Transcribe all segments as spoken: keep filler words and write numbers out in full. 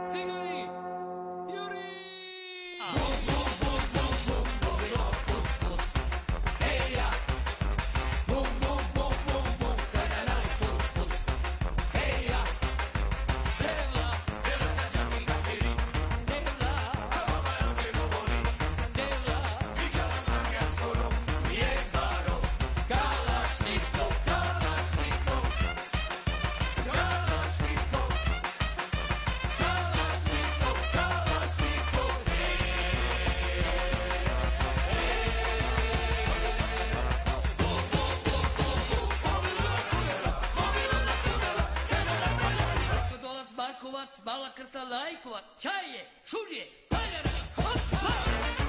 Bala krca lajkova, čaje, šužje, paljara, hop, hop.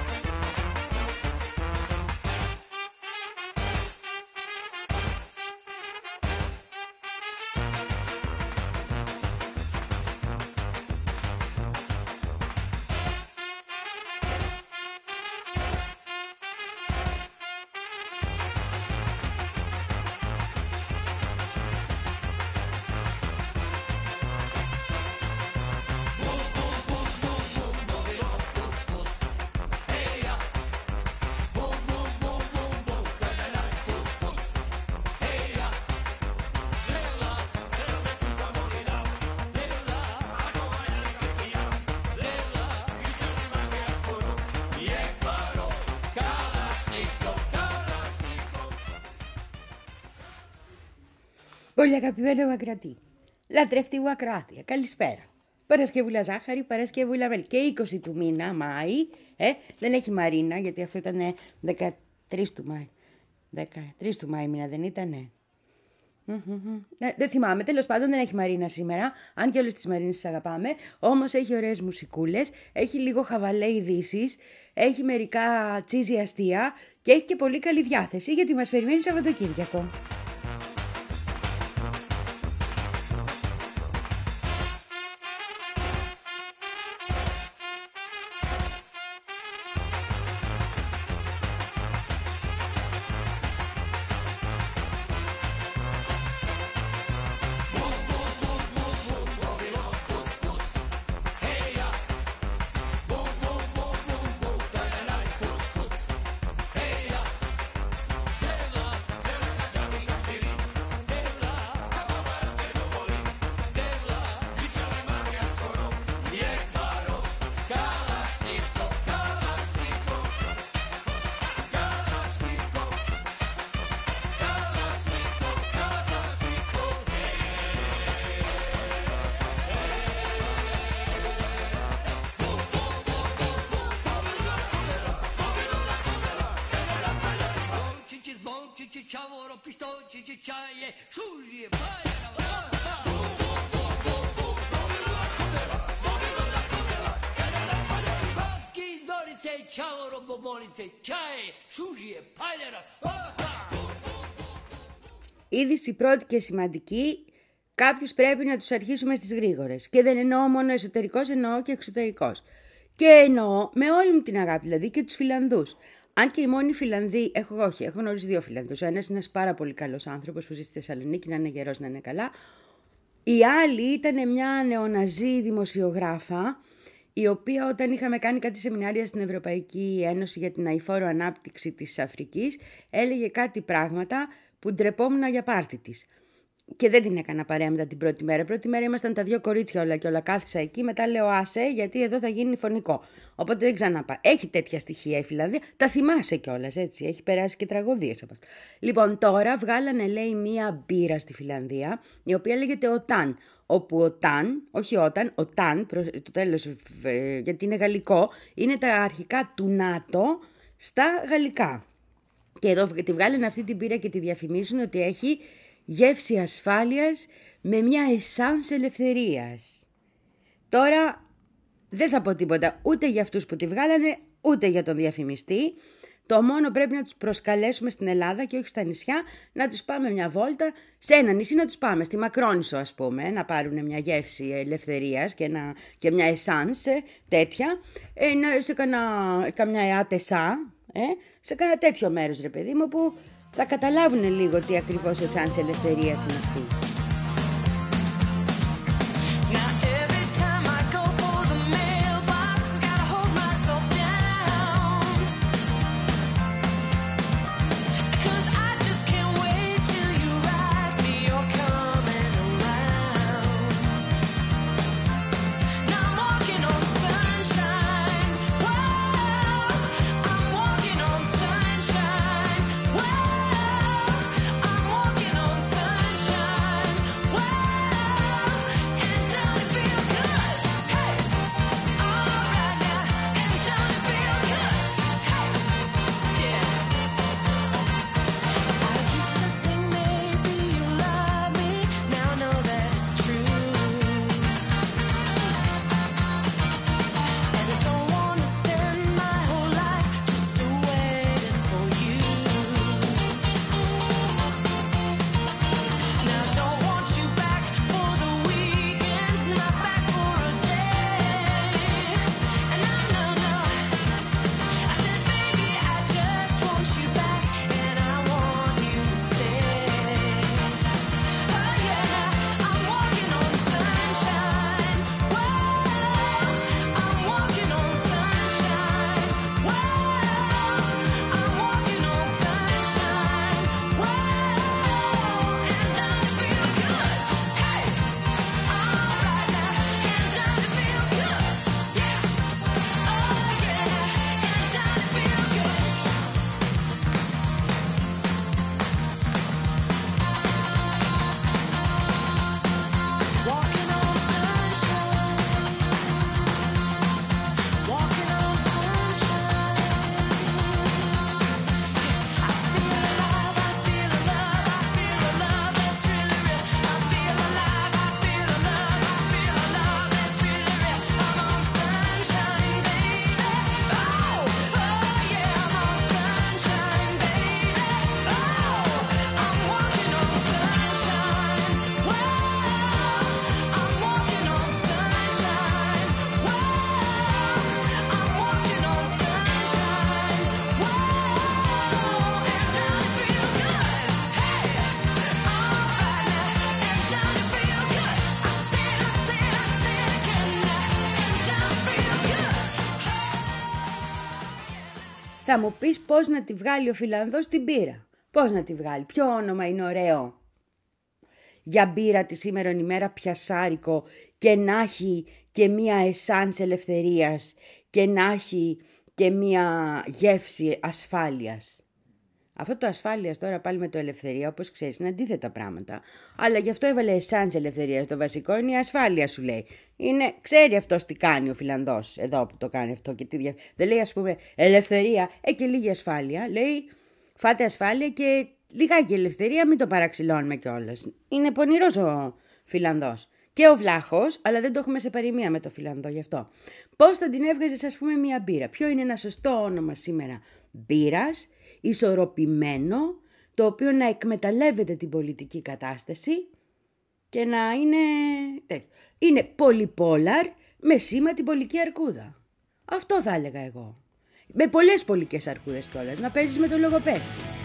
Πολύ αγαπημένο μου ακροατή, λατρεύτη μου ακροάτια, καλησπέρα. Παρασκευούλα ζάχαρη, Παρασκευούλα μέλι. Και είκοσι του μήνα, Μάη, ε, δεν έχει Μαρίνα, γιατί αυτό ήταν δεκατρείς του Μάη. δεκατρείς του Μάη μήνα δεν ήτανε. Ε, δεν θυμάμαι, τέλος πάντων δεν έχει Μαρίνα σήμερα, αν και όλες τις Μαρίνες τις αγαπάμε, όμως έχει ωραίες μουσικούλες, έχει λίγο χαβαλέ ειδήσεις, έχει μερικά τσίζι αστεία και έχει και πολύ καλή διάθεση γιατί μας περιμένει Σαββατοκύριακο. Είδηση πρώτη και σημαντική, κάποιους πρέπει να τους αρχίσουμε στις γρήγορες. Και δεν εννοώ μόνο εσωτερικός, εννοώ και εξωτερικός. Και εννοώ με όλη μου την αγάπη, δηλαδή και τους Φιλανδούς. Αν και οι μόνοι Φιλανδοί, έχω όχι, έχω γνωρίσει δύο Φιλανδούς. Ο ένας είναι ένας πάρα πολύ καλός άνθρωπος που ζει στη Θεσσαλονίκη, να είναι γερός, να είναι καλά. Η άλλη ήταν μια νεοναζί δημοσιογράφα, η οποία όταν είχαμε κάνει κάτι σεμινάρια στην Ευρωπαϊκή Ένωση για την αειφόρο ανάπτυξη της Αφρικής, έλεγε κάτι πράγματα που ντρεπόμουν για πάρτι της. Και δεν την έκανα παρέα μετά την πρώτη μέρα. Πρώτη μέρα ήμασταν τα δύο κορίτσια όλα και όλα. Κάθισα εκεί. Μετά λέω άσε, γιατί εδώ θα γίνει φωνικό. Οπότε δεν ξαναπάω. Έχει τέτοια στοιχεία η Φιλανδία. Τα θυμάσαι κιόλας, έτσι. Έχει περάσει και τραγωδίες από αυτό. Λοιπόν, τώρα βγάλανε, λέει, μία μπύρα στη Φιλανδία, η οποία λέγεται Οταν. Όπου ο Ταν, όχι όταν, ο Ταν, το τέλος, γιατί είναι γαλλικό, είναι τα αρχικά του ΝΑΤΟ στα γαλλικά. Και εδώ τη βγάλανε αυτή την μπύρα και τη διαφημίζουν ότι έχει γεύση ασφάλειας με μια εσάνς ελευθερίας. Τώρα δεν θα πω τίποτα ούτε για αυτούς που τη βγάλανε, ούτε για τον διαφημιστή. Το μόνο πρέπει να τους προσκαλέσουμε στην Ελλάδα και όχι στα νησιά, να τους πάμε μια βόλτα σε ένα νησί, να τους πάμε στη Μακρόνισσο ας πούμε, να πάρουν μια γεύση ελευθερίας και, ένα, και μια εσάνς τέτοια, ε, σε κανα, καμιά εάτεσά, ε, σε κάνα τέτοιο μέρος ρε παιδί μου που θα καταλάβουν λίγο τι ακριβώς εσάνς ελευθερίας είναι αυτή. Θα μου πεις πώς να τη βγάλει ο Φιλανδός την μπύρα. Πώς να τη βγάλει, ποιο όνομα είναι ωραίο για μπύρα τη σήμερον ημέρα πιασάρικο και να έχει και μία εσάνς ελευθερίας και να έχει και μία γεύση ασφάλειας. Αυτό το ασφάλειας τώρα πάλι με το ελευθερία, όπως ξέρεις, είναι αντίθετα πράγματα. Αλλά γι' αυτό έβαλε εσάνς ελευθερίας. Το βασικό είναι η ασφάλεια, σου λέει. Είναι, ξέρει αυτός τι κάνει ο Φιλανδός εδώ που το κάνει αυτό. Και τι δια... Δεν λέει, ας πούμε, ελευθερία, ε, και λίγη ασφάλεια. Λέει, φάτε ασφάλεια και λιγάκι ελευθερία, μην το παραξηλώνουμε κιόλας. Είναι πονηρός ο Φιλανδός. Και ο Βλάχος, αλλά δεν το έχουμε σε παροιμία με το Φιλανδό γι' αυτό. Πώς θα την έβγαζες, ας πούμε, μία μπύρα. Ποιο είναι ένα σωστό όνομα σήμερα μπύρας, ισορροπημένο, το οποίο να εκμεταλλεύεται την πολιτική κατάσταση και να είναι, είναι πολυπόλαρ με σήμα την πολική αρκούδα. Αυτό θα έλεγα εγώ. Με πολλές πολικές αρκούδες κιόλας, να παίζεις με το λογοπαίδι.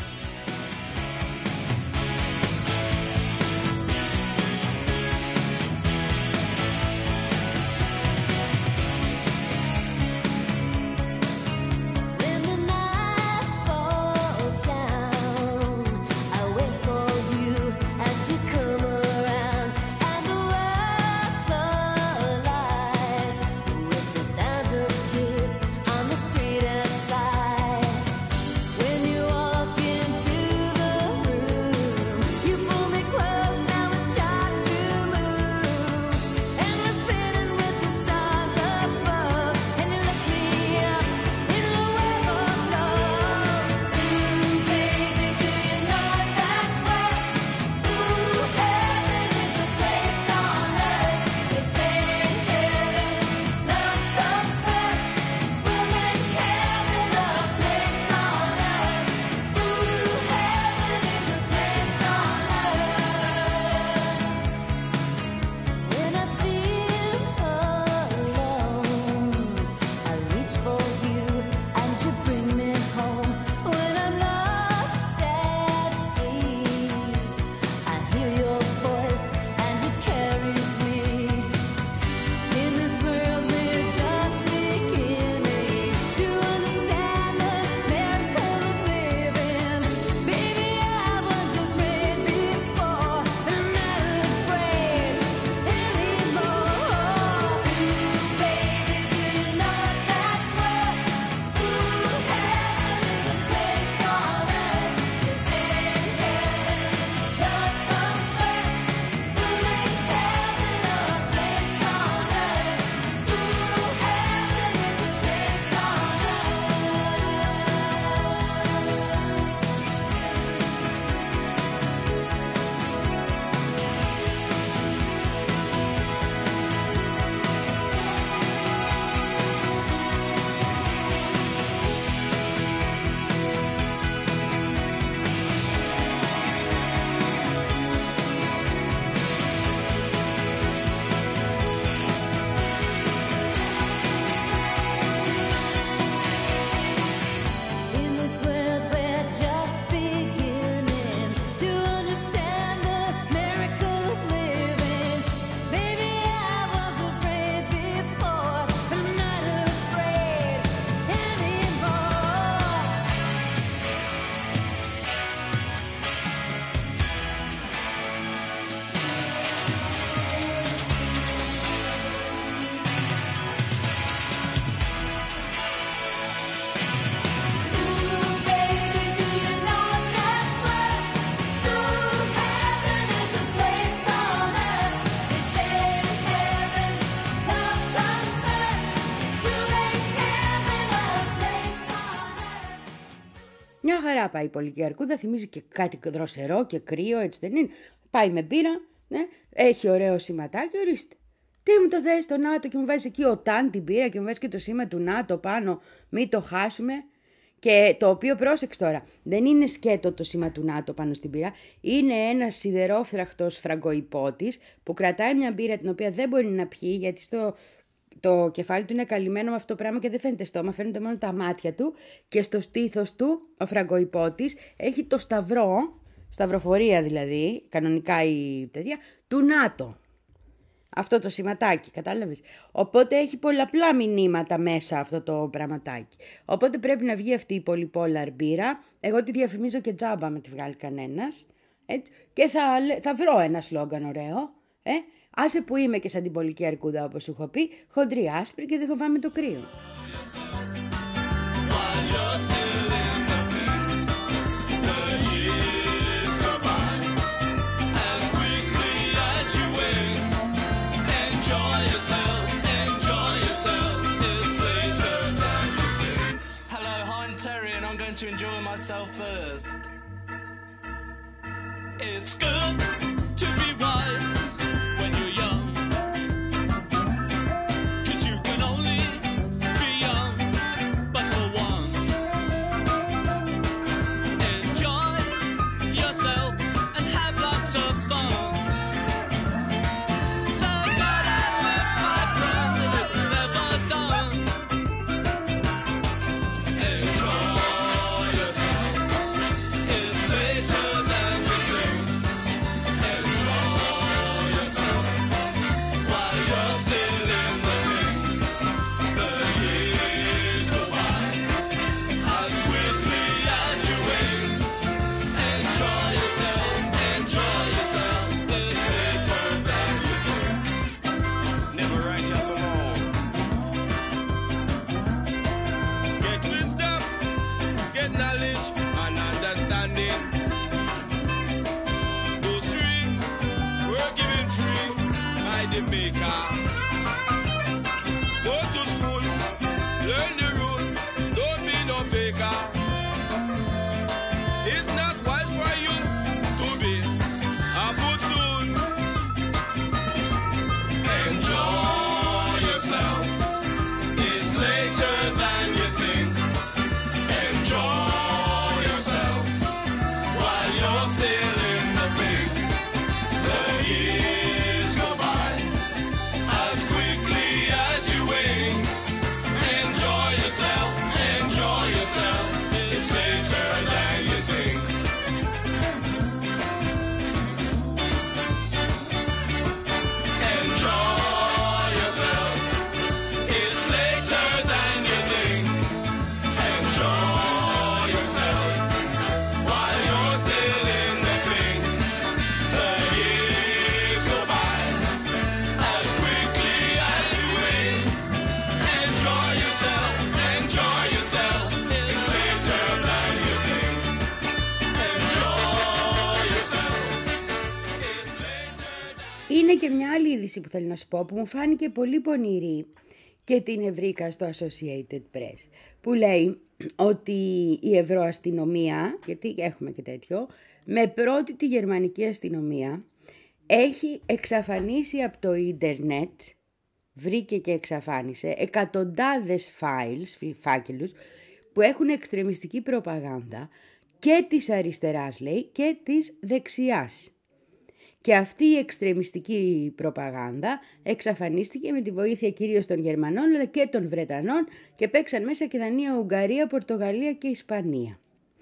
Μια χαρά πάει η πολική αρκούδα, θυμίζει και κάτι δροσερό και κρύο, έτσι δεν είναι. Πάει με μπύρα, ναι, έχει ωραίο σηματάκι, ορίστε. Τι μου το θες το ΝΑΤΟ και μου βάζεις εκεί ΟΤΑΝ την πήρα και μου βάζεις και το σήμα του ΝΑΤΟ πάνω, μην το χάσουμε. Και το οποίο, πρόσεξε τώρα, δεν είναι σκέτο το σήμα του ΝΑΤΟ πάνω στην πύρα, είναι ένας σιδερόφραχτος φραγκοϊπότης που κρατάει μια μπύρα την οποία δεν μπορεί να πιει γιατί στο, το κεφάλι του είναι καλυμμένο με αυτό το πράγμα και δεν φαίνεται στόμα, φαίνονται μόνο τα μάτια του και στο στήθος του ο φραγκοϊπότης έχει το σταυρό, σταυροφορία δηλαδή, κανονικά η παιδιά, του ΝΑΤΟ. αυτό το σηματάκι, κατάλαβες. Οπότε έχει πολλαπλά μηνύματα μέσα αυτό το πραγματάκι. Οπότε πρέπει να βγει αυτή η polypolar μπύρα. Εγώ τη διαφημίζω και τζάμπα με τη βγάλει κανένας. Έτσι. Και θα, θα βρω ένα σλόγγαν ωραίο. Ε? Άσε που είμαι και σαν την πολική αρκούδα, όπως σου έχω πει, χοντρή άσπρη και δεν φοβάμαι το κρύο. To enjoy myself first. It's good to be wise when you're young, 'cause you can only be young but for once. Enjoy yourself and have lots of fun. So glad I live, my friend, and it's never done. Enjoy. Είναι και μια άλλη είδηση που θέλω να σου πω που μου φάνηκε πολύ πονηρή και την ευρήκα στο Associated Press, που λέει ότι η ευρωαστυνομία, γιατί έχουμε και τέτοιο, με πρώτη τη γερμανική αστυνομία έχει εξαφανίσει από το ίντερνετ, βρήκε και εξαφάνισε εκατοντάδες files, φάκελους που έχουν εξτρεμιστική προπαγάνδα και της αριστεράς, λέει, και της δεξιάς. Και αυτή η εξτρεμιστική προπαγάνδα εξαφανίστηκε με τη βοήθεια κυρίως των Γερμανών αλλά και των Βρετανών και παίξαν μέσα και Δανία, Ουγγαρία, Πορτογαλία και Ισπανία.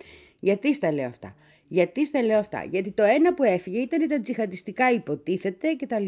Γιατί στα λέω αυτά. Γιατί στα λέω αυτά. Γιατί το ένα που έφυγε ήταν τα τζιχαντιστικά υποτίθεται κτλ.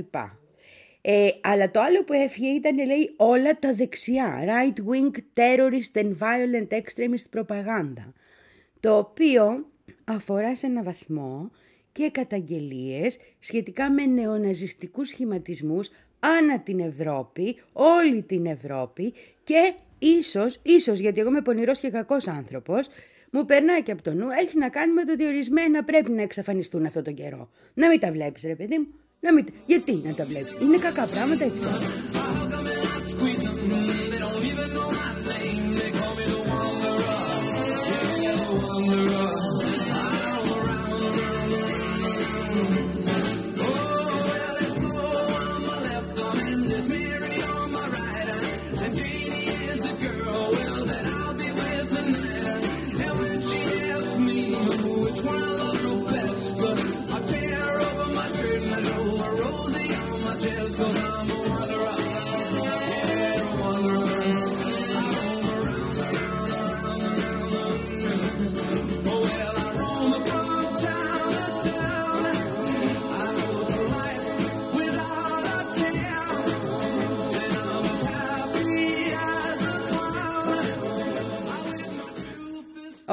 Ε, αλλά το άλλο που έφυγε ήταν, λέει, όλα τα δεξιά. Right wing terrorist and violent extremist propaganda. Το οποίο αφορά σε ένα βαθμό και καταγγελίες σχετικά με νεοναζιστικούς σχηματισμούς ανά την Ευρώπη, όλη την Ευρώπη και ίσως, ίσως γιατί εγώ είμαι πονηρός και κακός άνθρωπος, μου περνάει και από το νου, έχει να κάνει με το ότι ορισμένα πρέπει να εξαφανιστούν αυτόν τον καιρό. Να μην τα βλέπεις, ρε παιδί μου. Να μην... Γιατί να τα βλέπεις. Είναι κακά πράγματα, έτσι.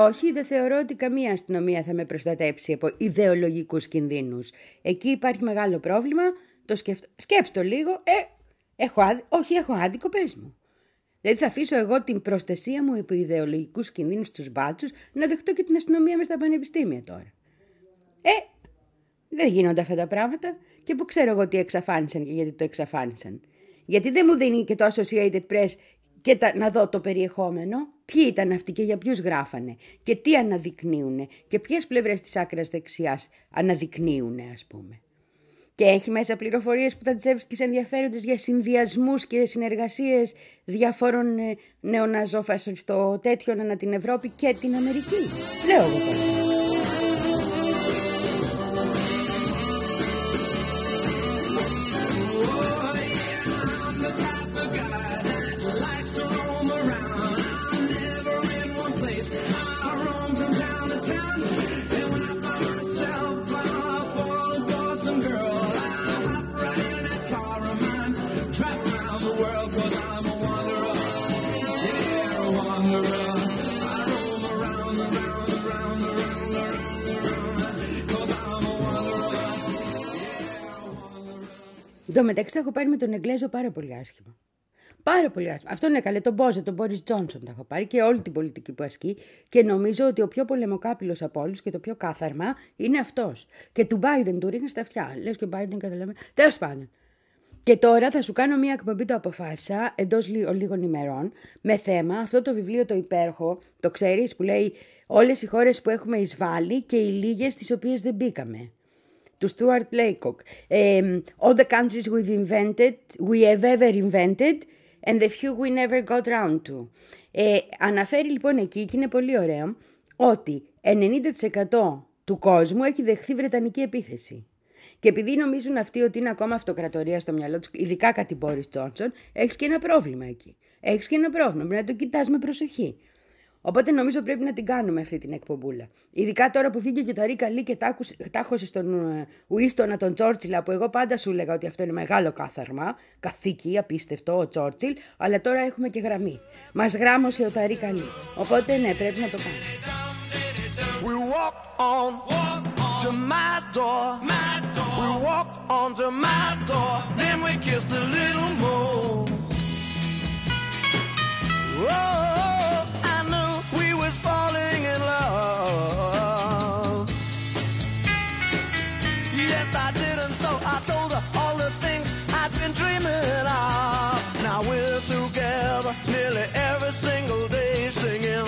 Όχι, δεν θεωρώ ότι καμία αστυνομία θα με προστατέψει από ιδεολογικούς κινδύνους. Εκεί υπάρχει μεγάλο πρόβλημα, το σκεφτ... σκέψτε το λίγο, ε, έχω άδικο, όχι έχω άδικο, πες μου. Δηλαδή θα αφήσω εγώ την προστασία μου από ιδεολογικούς κινδύνους στους μπάτσους να δεχτώ και την αστυνομία μες στα πανεπιστήμια τώρα. Ε, δεν γίνονται αυτά τα πράγματα και που ξέρω εγώ τι εξαφάνισαν και γιατί το εξαφάνισαν. Γιατί δεν μου δίνει και το Associated Press και τα, να δω το περιεχόμενο, ποιοι ήταν αυτοί και για ποιους γράφανε και τι αναδεικνύουνε και ποιες πλευρές της άκρας δεξιάς αναδεικνύουνε, ας πούμε. Και έχει μέσα πληροφορίες που θα τις έβρισκες ενδιαφέροντες για συνδυασμούς και συνεργασίες διαφόρων ε, νεοναζόφασιστο τέτοιων ανά την Ευρώπη και την Αμερική. Λέω εγώ τώρα. Εν τω μεταξύ τα έχω πάρει με τον Εγγλέζο πάρα πολύ άσχημα. Πάρα πολύ άσχημα. Αυτόν έκαλε τον Μπόζε, τον Μπόρις Τζόνσον τα έχω πάρει και όλη την πολιτική που ασκεί και νομίζω ότι ο πιο πολεμοκάπηλος από όλους και το πιο κάθαρμα είναι αυτός. Και του Biden του ρίχνει στα αυτιά. Λες και ο Biden καταλαβαίνει. Τέλος πάντων. Και τώρα θα σου κάνω μια εκπομπή, το αποφάσισα, εντός λίγων ημερών, με θέμα αυτό το βιβλίο το υπέροχο, το ξέρεις, που λέει όλες οι χώρες που έχουμε εισβάλει και οι λίγες τις οποίες δεν μπήκαμε. Του Stuart Laycock. Um, all the countries we've invented, we have ever invented, and the few we never got round to. Ε, αναφέρει λοιπόν εκεί, και είναι πολύ ωραίο, ότι ενενήντα τοις εκατό του κόσμου έχει δεχθεί βρετανική επίθεση. Και επειδή νομίζουν αυτοί ότι είναι ακόμα αυτοκρατορία στο μυαλό τους, ειδικά κατά την Μπόρις Τζόνσον, έχεις και ένα πρόβλημα εκεί. Έχεις και ένα πρόβλημα, πρέπει να το κοιτάς με προσοχή. Οπότε νομίζω πρέπει να την κάνουμε αυτή την εκπομπούλα. Ειδικά τώρα που βγήκε και το Ρίκα Λί και τάχωσε στον Ουίστονα τον Τσόρτσιλ, που εγώ πάντα σου έλεγα ότι αυτό είναι μεγάλο κάθαρμα, καθήκη, απίστευτο ο Τσόρτσιλ, αλλά τώρα έχουμε και γραμμή. Μας γράμμωσε ο Ταρίκα Λί. Οπότε ναι, πρέπει να το κάνουμε. We walk on, walk on to my door, my door. We walk on to my door, then we kissed a little more. Oh, I knew we was falling in love. Yes, I did, and so I told her all the things I'd been dreaming of. Now we're together nearly every single day singing.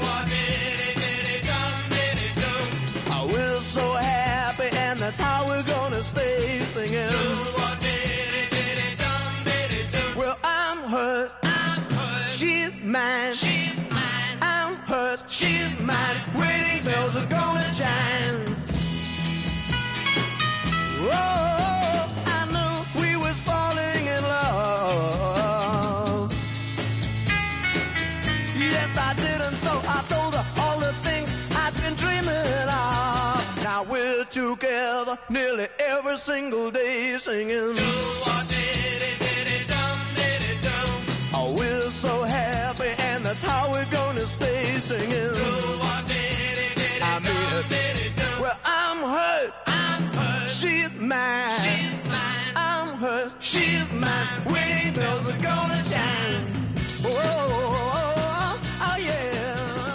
We're so happy, and that's how we're gonna stay singing. Well, I'm hurt. I'm hurt. She's mine. She's mine. I'm hurt. She's mine. Wedding bells are gonna chime. Oh, I knew we was falling in love. Yes, I did, and so I told her all the things I'd been dreaming of. Now we're together nearly every single day singing. Oh, we're so happy, and that's how we're gonna stay singing. I mean it. Well, I'm hers. I'm hers. She's mine. She's mine. I'm hers. She's mine. Wedding bells are gonna chime. Oh, oh, oh yeah.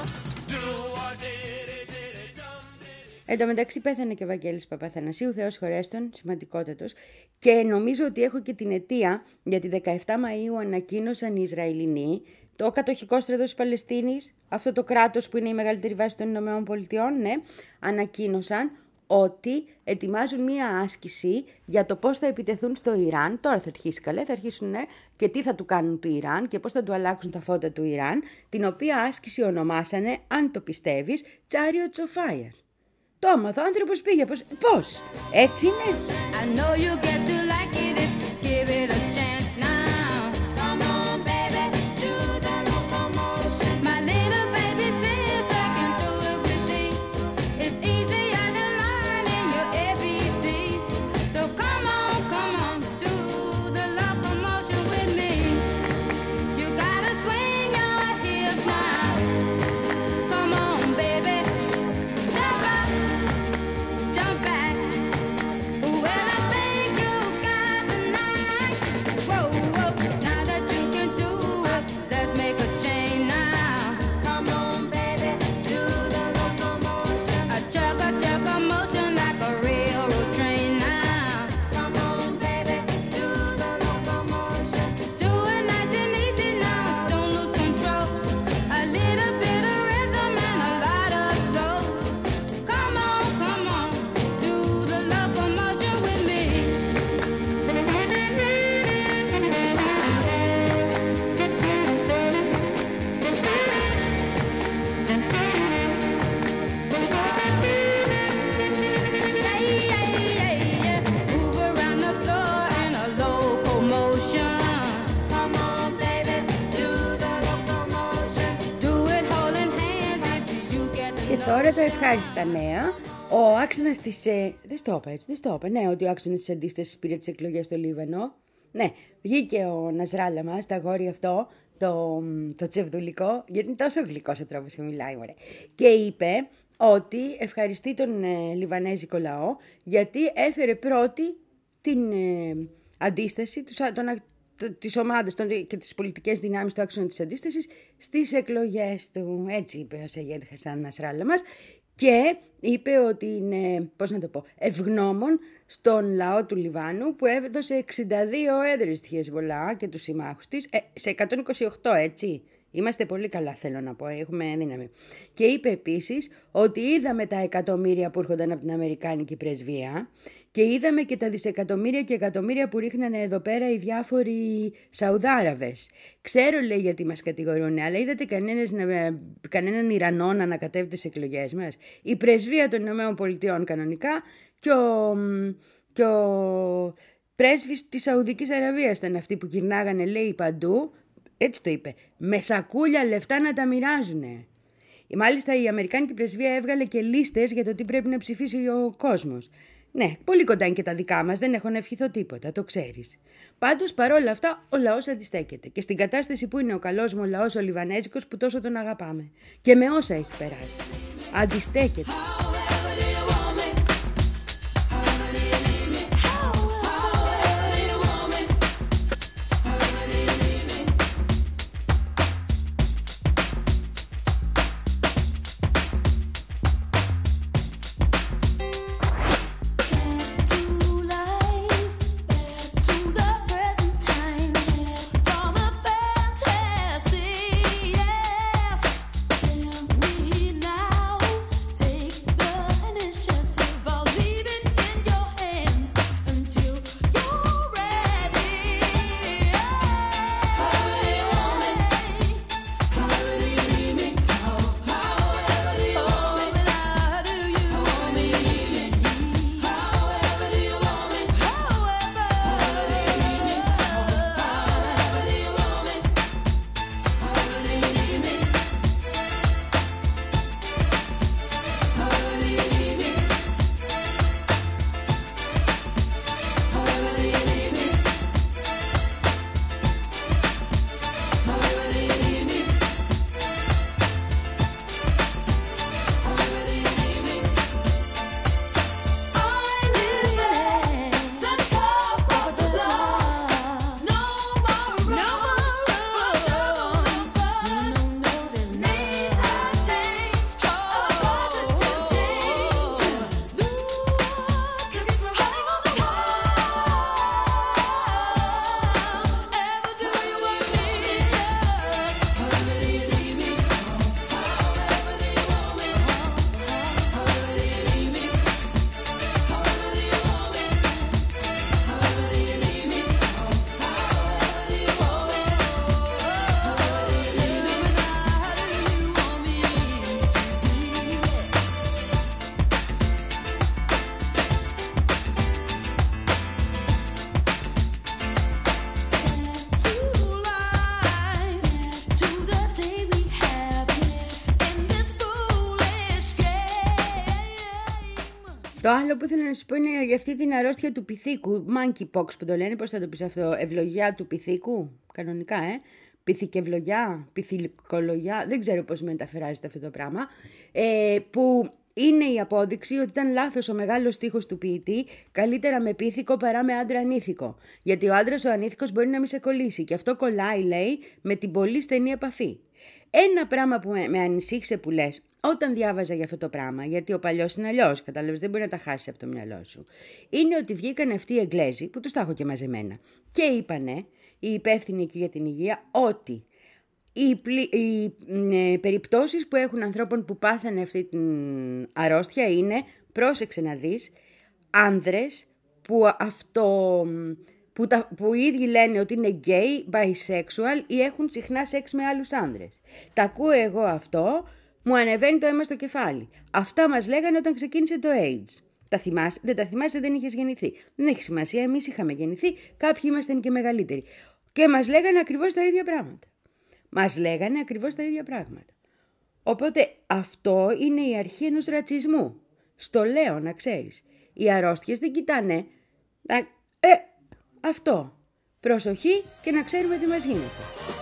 Εν τω μεταξύ πέθανε και ο Βαγγέλης Παπαθανασίου, Θεός χωρέστον, σημαντικότατος, και νομίζω ότι έχω και την αιτία, γιατί δεκαεφτά Μαΐου ανακοίνωσαν οι Ισραηλινοί, το κατοχικό στρατό της Παλαιστίνης, αυτό το κράτος που είναι η μεγαλύτερη βάση των Ηνωμένων Πολιτειών, ναι, ανακοίνωσαν ότι ετοιμάζουν μία άσκηση για το πώς θα επιτεθούν στο Ιράν. Τώρα θα αρχίσει καλέ, θα αρχίσουν ναι, και τι θα του κάνουν του Ιράν και πώς θα του αλλάξουν τα φώτα του Ιράν, την οποία άσκηση ονομάσανε, αν το πιστεύεις, Chariots of Fire. Το άμαθα, ο άνθρωπος πήγε, πώς, πώς, έτσι είναι. I know you get to like it if you give it a chance now. Come on, baby, do the locomotion. My little baby sister can do it with me. It's easier than learning your A B C. So come on, come on, do the locomotion with me. You gotta swing your hips now. Come on, baby. τώρα τα ευχάριστα νέα. Ο άξονας της... Ε, δεν στο είπα έτσι, δεν στο είπα. Ναι, ότι ο άξονας της αντίστασης πήρε τις εκλογές στο Λίβανο. Ναι, βγήκε ο Νασράλα μας, τα αγόρι αυτό, το, το τσεβδουλικό, γιατί είναι τόσο γλυκός ο τρόπος που μιλάει, ωραία. Και είπε ότι ευχαριστεί τον ε, Λιβανέζικο λαό, γιατί έφερε πρώτη την ε, αντίσταση, τους, τον, τις ομάδες των, και τις πολιτικές δυνάμεις του άξονα της αντίστασης στις εκλογές του. Έτσι είπε ο Σαγέντ Χασάν Νασράλα μας. Και είπε ότι είναι, πώς να το πω, ευγνώμων στον λαό του Λιβάνου που έδωσε εξήντα δύο έδρες στη Χεσβολά και τους συμμάχους της, ε, σε εκατόν είκοσι οκτώ, έτσι. Είμαστε πολύ καλά, θέλω να πω, έχουμε δύναμη. Και είπε επίσης ότι είδαμε τα εκατομμύρια που έρχονταν από την Αμερικάνικη πρεσβεία και είδαμε και τα δισεκατομμύρια και εκατομμύρια που ρίχνανε εδώ πέρα οι διάφοροι Σαουδάραβες. Ξέρω, λέει, γιατί μας κατηγορούν, αλλά είδατε κανένας, κανέναν Ιρανό να ανακατεύεται στις εκλογές μας? Η πρεσβεία των ΗΠΑ κανονικά και ο, και ο πρέσβης της Σαουδικής Αραβίας ήταν αυτοί που γυρνάγανε, λέει, παντού. Έτσι το είπε, με σακούλια λεφτά να τα μοιράζουνε. Μάλιστα η Αμερικάνικη πρεσβεία έβγαλε και λίστες για το τι πρέπει να ψηφίσει ο κόσμος. Ναι, πολύ κοντά είναι και τα δικά μας, δεν έχω να ευχηθώ τίποτα, το ξέρεις. Πάντως παρόλα αυτά ο λαός αντιστέκεται και στην κατάσταση που είναι ο καλός μου λαός ο Λιβανέζικος που τόσο τον αγαπάμε και με όσα έχει περάσει. Αντιστέκεται. Το άλλο που ήθελα να σου πω είναι για αυτή την αρρώστια του πυθίκου, monkeypox που το λένε, πώς θα το πεις αυτό, ευλογιά του πυθίκου, κανονικά, ε, πυθικευλογιά, πυθικολογιά, δεν ξέρω πώς μεταφράζεται αυτό το πράγμα, ε, που είναι η απόδειξη ότι ήταν λάθος ο μεγάλος στίχος του ποιητή, καλύτερα με πίθηκο παρά με άντρα ανήθικο. Γιατί ο άντρας ο ανήθικος μπορεί να μην σε κολλήσει και αυτό κολλάει, λέει, με την πολύ στενή επαφή. Ένα πράγμα που με ανησύχησε που λες, όταν διάβαζα για αυτό το πράγμα, γιατί ο παλιός είναι αλλιώς, κατάλαβες, δεν μπορεί να τα χάσει από το μυαλό σου, είναι ότι βγήκαν αυτοί οι Εγγλέζοι, που τους τα έχω και μαζεμένα, και είπανε, οι υπεύθυνοι εκεί για την υγεία, ότι οι, πλη, οι ε, περιπτώσεις που έχουν ανθρώπων που πάθανε αυτή την αρρώστια είναι, πρόσεξε να δεις, άνδρες που αυτό... Που, τα, που οι ίδιοι λένε ότι είναι gay, bisexual ή έχουν συχνά σεξ με άλλους άνδρες. Τα ακούω εγώ αυτό, μου ανεβαίνει το αίμα στο κεφάλι. Αυτά μας λέγανε όταν ξεκίνησε το AIDS. Τα θυμάσαι, δεν τα θυμάσαι, δεν είχες γεννηθεί. Δεν έχει σημασία, εμείς είχαμε γεννηθεί, κάποιοι ήμασταν και μεγαλύτεροι. Και μας λέγανε ακριβώς τα ίδια πράγματα. Μας λέγανε ακριβώς τα ίδια πράγματα. Οπότε αυτό είναι η αρχή ενός ρατσισμού. Στο λέω να ξέρεις. Οι αρρώστιες δεν κοιτάνε. Να... Ε, αυτό. Προσοχή και να ξέρουμε τι μας γίνεται.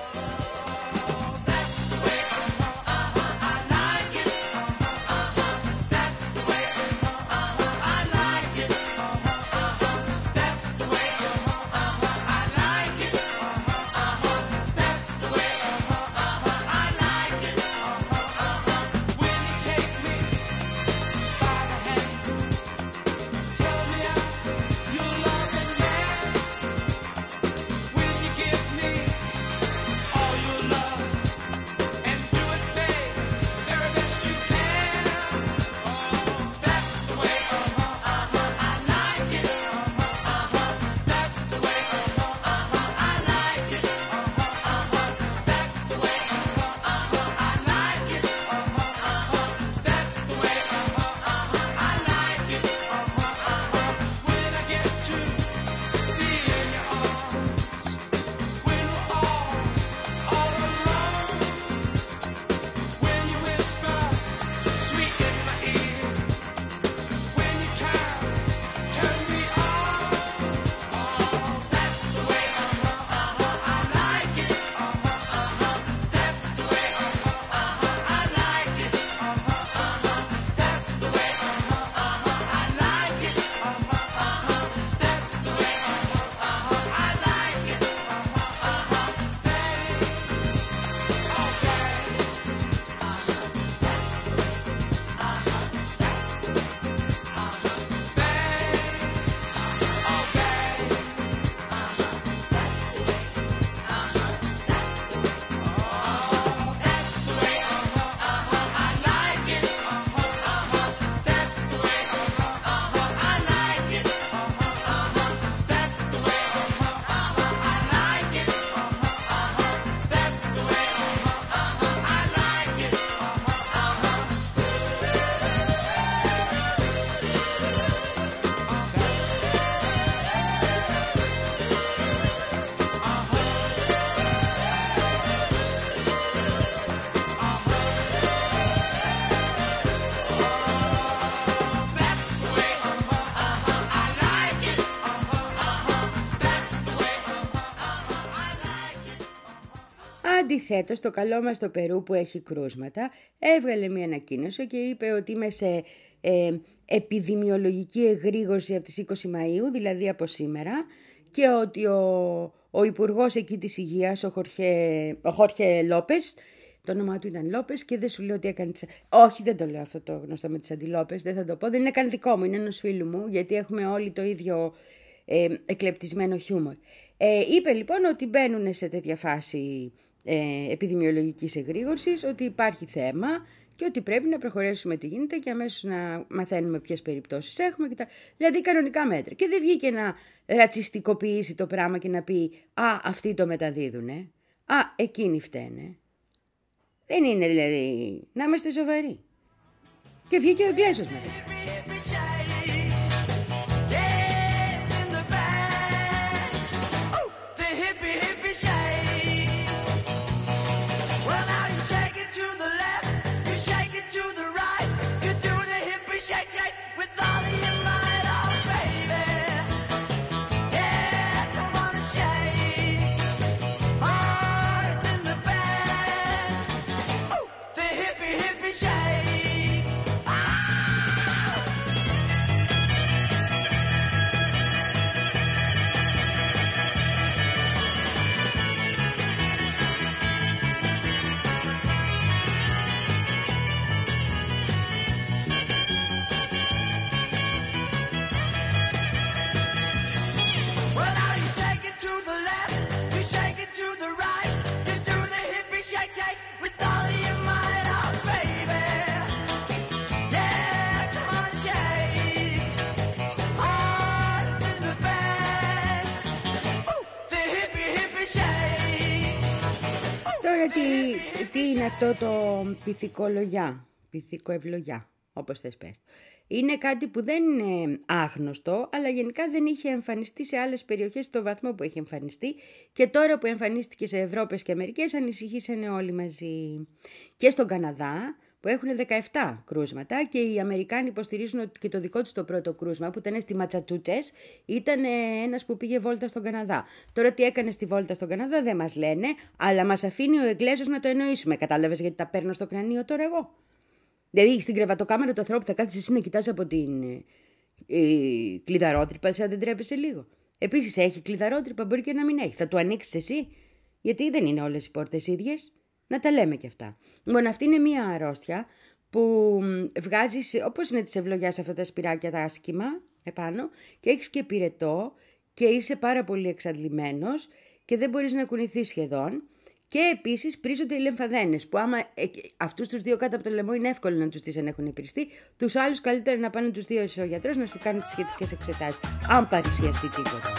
Αντιθέτως, το καλό μας το Περού που έχει κρούσματα έβγαλε μια ανακοίνωση και είπε ότι είμαι σε ε, επιδημιολογική εγρήγορση από τις είκοσι Μαΐου, δηλαδή από σήμερα, και ότι ο, ο υπουργός εκεί της υγείας, ο Χορχέ, ο Χόρχε Λόπες, το όνομά του ήταν Λόπες και δεν σου λέω ότι έκανε τις... Όχι, δεν το λέω αυτό το γνωστό με τις αντιλόπες, δεν θα το πω, δεν είναι καν δικό μου, είναι ενός φίλου μου, γιατί έχουμε όλοι το ίδιο ε, εκλεπτισμένο χιούμορ. Ε, είπε λοιπόν ότι μπαίνουν σε τέτοια φάση ε, επιδημιολογικής εγρήγορσης, ότι υπάρχει θέμα και ότι πρέπει να προχωρήσουμε τι γίνεται και αμέσως να μαθαίνουμε ποιες περιπτώσεις έχουμε. Και τα... Δηλαδή κανονικά μέτρα. Και δεν βγήκε να ρατσιστικοποιήσει το πράγμα και να πει «Α, αυτοί το μεταδίδουνε, α, εκείνοι φταίνε». Δεν είναι δηλαδή, να είμαστε σοβαροί. Και βγήκε ο Εγγλέζος μετά. Τώρα τι, τι είναι αυτό το πυθικολογιά, πυθικοευλογιά, όπως θες πες. είναι κάτι που δεν είναι άγνωστο, αλλά γενικά δεν είχε εμφανιστεί σε άλλες περιοχές στο βαθμό που έχει εμφανιστεί και τώρα που εμφανίστηκε σε Ευρώπες και Αμερικές ανησυχήσανε όλοι μαζί. Και στον Καναδά που έχουν δεκαεπτά κρούσματα και οι Αμερικάνοι υποστηρίζουν ότι και το δικό τους το πρώτο κρούσμα που ήταν στη Ματσατσούτσες ήταν ένας που πήγε βόλτα στον Καναδά. Τώρα τι έκανε στη βόλτα στον Καναδά δεν μας λένε, αλλά μας αφήνει ο Εγγλέζος να το εννοήσουμε. Κατάλαβες γιατί τα παίρνω στο κρανίο τώρα εγώ? Δηλαδή στην κρεβατοκάμερα του ανθρώπου θα κάθεσαι εσύ να κοιτάς από την ε, κλειδαρότρυπα, σαν δεν τρέπεσαι λίγο. Επίσης έχει κλειδαρότρυπα, μπορεί και να μην έχει. Θα του ανοίξεις εσύ, γιατί δεν είναι όλες οι πόρτες ίδιες. Να τα λέμε και αυτά. Λοιπόν, αυτή είναι μία αρρώστια που βγάζεις, όπως είναι της ευλογιάς αυτά τα σπυράκια τα άσχημα επάνω, και έχεις και πυρετό και είσαι πάρα πολύ εξαντλημένος και δεν μπορείς να κουνηθείς σχεδόν. Και επίσης πρίζονται οι λεμφαδένες, που άμα ε, αυτούς τους δύο κάτω από το λαιμό είναι εύκολο να τους τις αν έχουν επριστεί, τους άλλους καλύτερα να πάνε τους δύο ο γιατρός να σου κάνει τις σχετικές εξετάσεις, αν παρουσιαστεί τίποτα.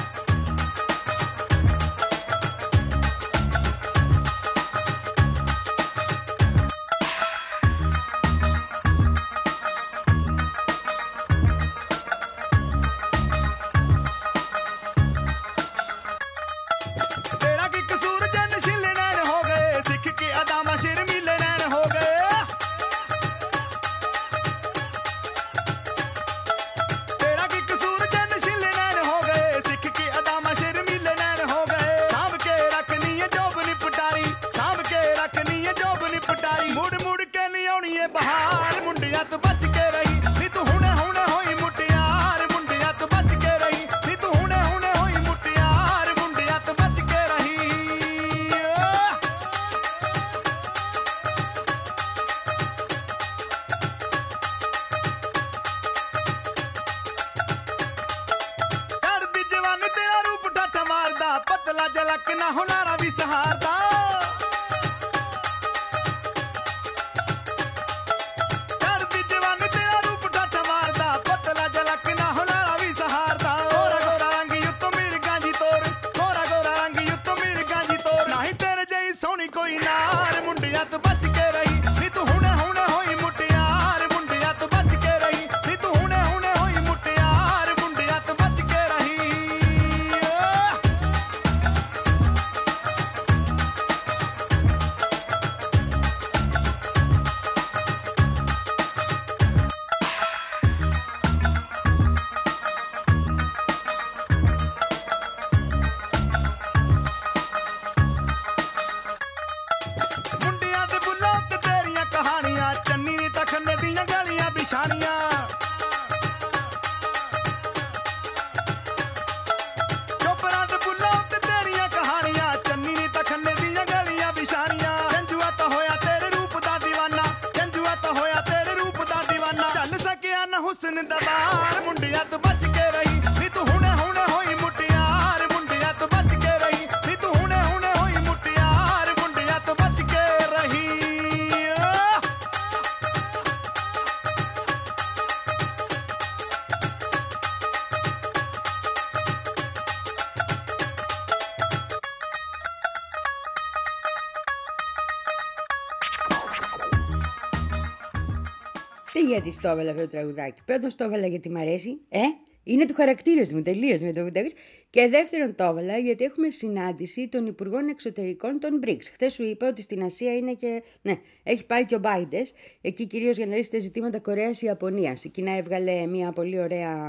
Τι γιατί το έβαλα αυτό το τραγουδάκι? Πρώτον, το έβαλα γιατί μ' αρέσει. Ε, είναι του χαρακτήρα μου τελείως με το που. Και δεύτερον, το έβαλα γιατί έχουμε συνάντηση των Υπουργών Εξωτερικών των μπρικς. Χθες σου είπα ότι στην Ασία είναι και. Ναι, έχει πάει και ο Μπάιντες. Εκεί κυρίως για να λύσει τα ζητήματα Κορέας-Ιαπωνίας. Η Κίνα έβγαλε μια πολύ ωραία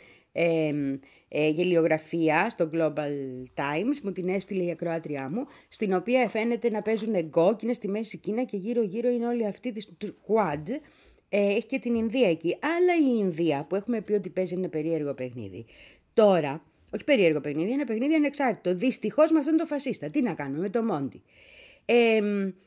ε, ε, γελιογραφία στο Global Times. Μου την έστειλε η ακροάτριά μου. Στην οποία φαίνεται να παίζουν γκο και είναι στη μέση Κίνα και γύρω-γύρω είναι όλοι αυτοί του Quad. Ε, έχει και την Ινδία εκεί. Αλλά η Ινδία που έχουμε πει ότι παίζει ένα περίεργο παιχνίδι. Τώρα, όχι περίεργο παιχνίδι, ένα παιχνίδι ανεξάρτητο. Δυστυχώς με αυτόν τον φασίστα. Τι να κάνουμε με τον Μόντι. Ε,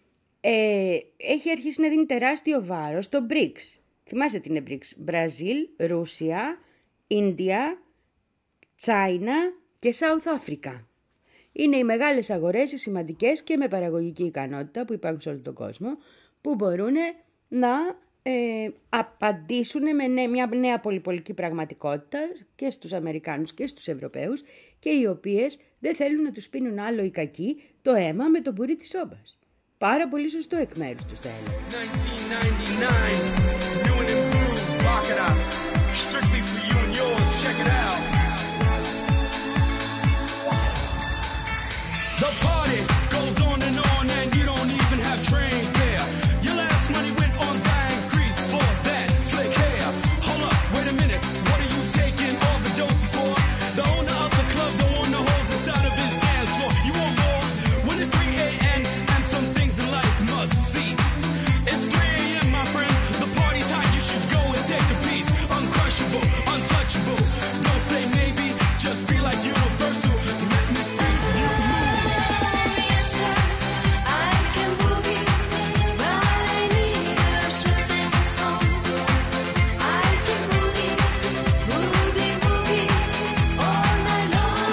ε, έχει αρχίσει να δίνει τεράστιο βάρος στο μπρικς. Θυμάστε τι είναι μπρικς? Βραζίλ, Ρούσια, Ίνδια, Τσάινα και Σάουθ Αφρικα. Είναι οι μεγάλες αγορές, οι σημαντικές και με παραγωγική ικανότητα που υπάρχουν σε όλο τον κόσμο, που μπορούν να ε, απαντήσουν με νέ, μια νέα πολυπολική πραγματικότητα και στους Αμερικάνους και στους Ευρωπαίους, και οι οποίες δεν θέλουν να τους πίνουν άλλο οι κακοί το αίμα με τον πουρί της σόμπας. Πάρα πολύ σωστό εκ μέρους τους θα έλεγα. nineteen ninety-nine, new and improved, rock it out. check it out. The party goes on and on, and you don't even have train fare. Your last money went on Diane Crease for that slick hair. Hold up, wait a minute, what are you taking all the doses for? The owner of the club don't want no holes inside of his dance floor. You want more? When it's three a.m. and some things in life must cease. It's three a.m. my friend, the party's hot, you should go and take a piece. Uncrushable, untouchable, don't say maybe, just be like Universal. Let me see you move. Yes, sir, I can boogie, but I need a certain song. I can boogie, boogie, boogie all night long.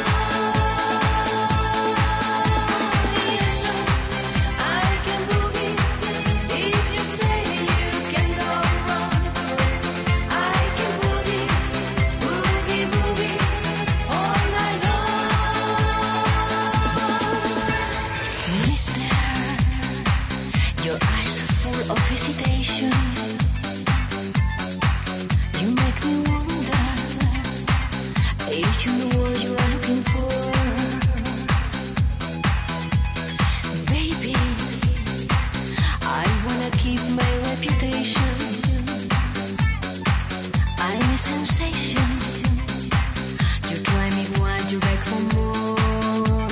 Yes, sir, I can boogie. If you say you can go wrong, I can boogie, boogie, boogie all night long. Mister, your eyes are full of hesitation. You make me wonder if you know what you are looking for. Baby, I wanna keep my reputation. I'm a sensation. You try me once, you beg for more.